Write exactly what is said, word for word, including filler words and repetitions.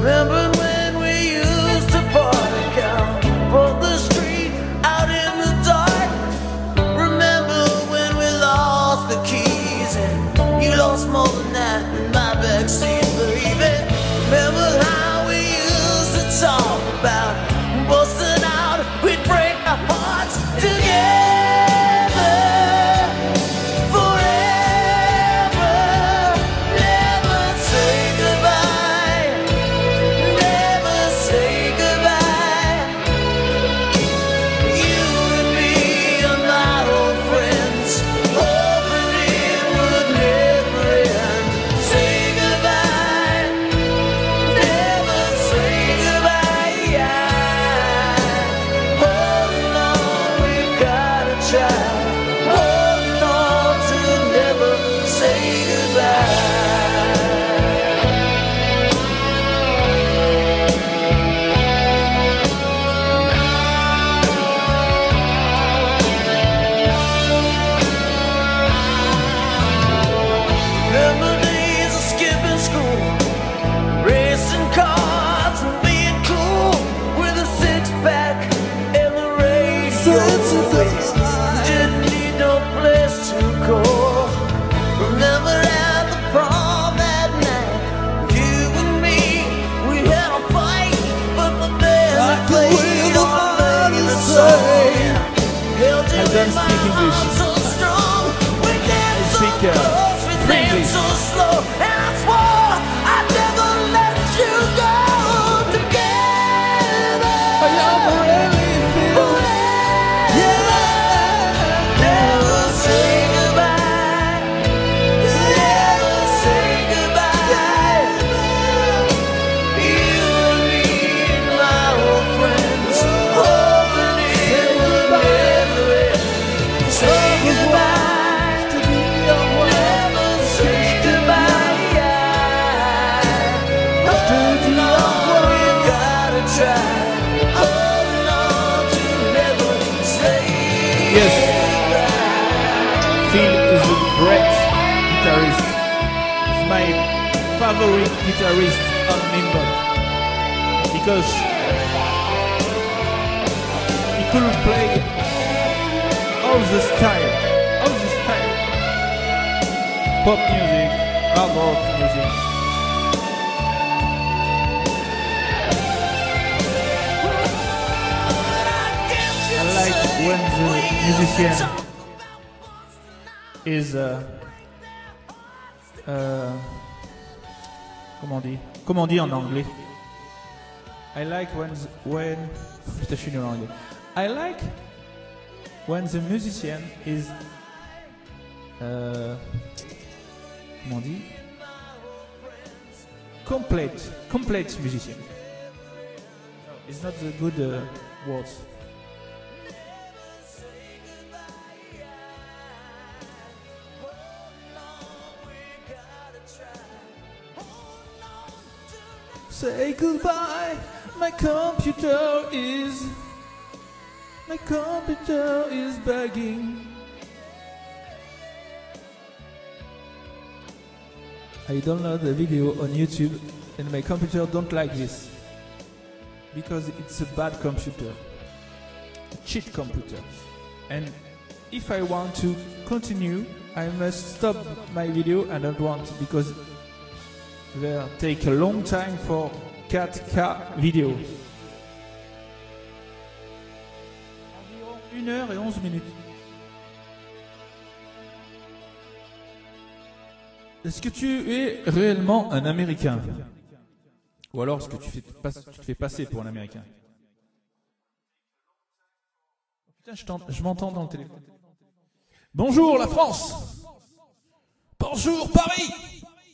Remember when we used to park out on the street out in the dark? Remember when we lost the keys and you lost more than that in my backseat, baby? Remember how we used to talk about busting out, we'd break our hearts together. I don't speak English. I speak uh, English. Yes, Phil is a great guitarist. He's my favorite guitarist on Nimbot because he could play all the style, all the style, pop music, hard rock music. When the musician is uh, uh, comment on dit comment on dit en anglais? I like when the, when putain je suis nul en anglais. I like when the musician is uh, comment on dit complete complete musician. It's not the good uh, words. Say goodbye, my computer is, my computer is begging. I download the video on YouTube and my computer don't like this. Because it's a bad computer, a cheat computer. And if I want to continue, I must stop my video and I don't want because they take a long time for four K vidéo. Environ une heure et onze minutes. Est-ce que tu es réellement un Américain? Ou alors est-ce que tu, fais, tu te fais passer pour un Américain? Putain, je, je m'entends dans le téléphone. Bonjour la France! Bonjour Paris!